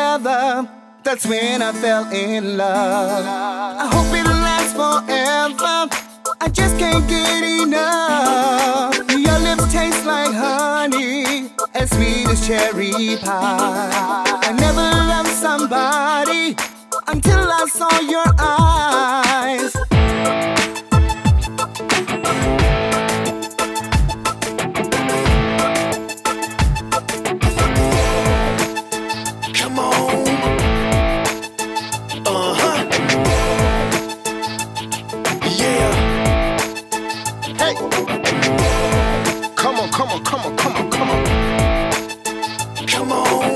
together, that's when I fell in love. I hope it lasts forever, I just can't get enough. Your lips taste like honey, as sweet as cherry pie. I never loved somebody until I saw your eyes. Come on. Yeah. Hey. Come on, come on, come on, come on, come on. Come on.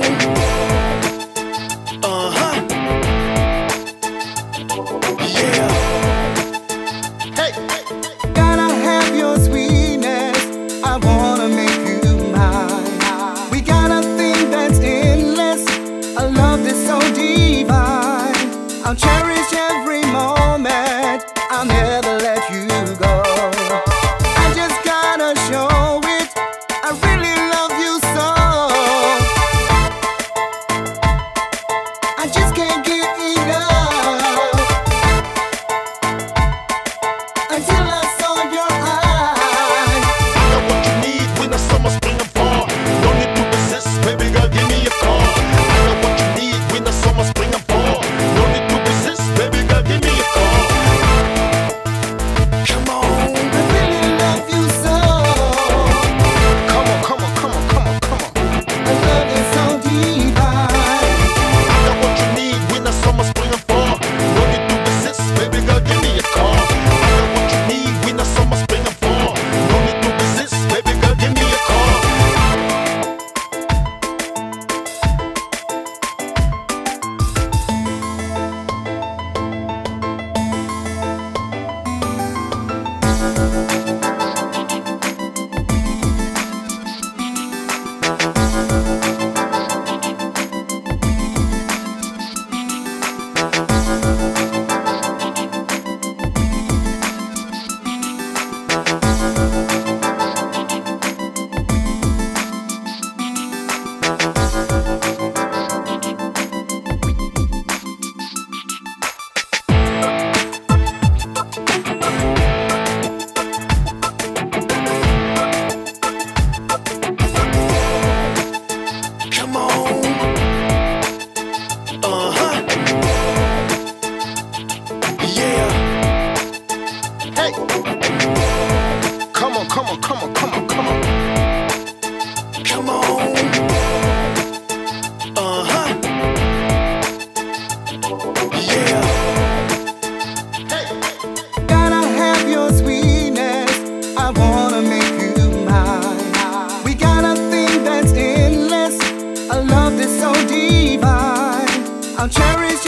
Yeah. Hey. Gotta have your sweetness, I wanna make you mine. We got a thing that's endless, a love that's so divine. I'll cherish every moment, I'll never let you go. I just gotta show it, I really love you so. I just can't get enough until I saw your eyes. I know what you need when the summer, spring, and fall. No need to resist, baby girl, give me a call. I know what you need when the summer, spring, and fall. No need to resist, baby girl, give me a call. Come on. I really love you so. Come on, come on, come on, come on, come on. I love you so divine. I know what you need when the summer, spring, and fall. No need to resist, baby girl, give me a call. I know what you need when the summer, spring, and fall. No need to resist, baby girl, give me a call. Come on. Yeah. Hey. Come on, come on, come on, come on, come on. Come on. Yeah. Hey. Gotta have your sweetness, I wanna make you mine. We got a thing that's endless, a love that's so divine. I'll cherish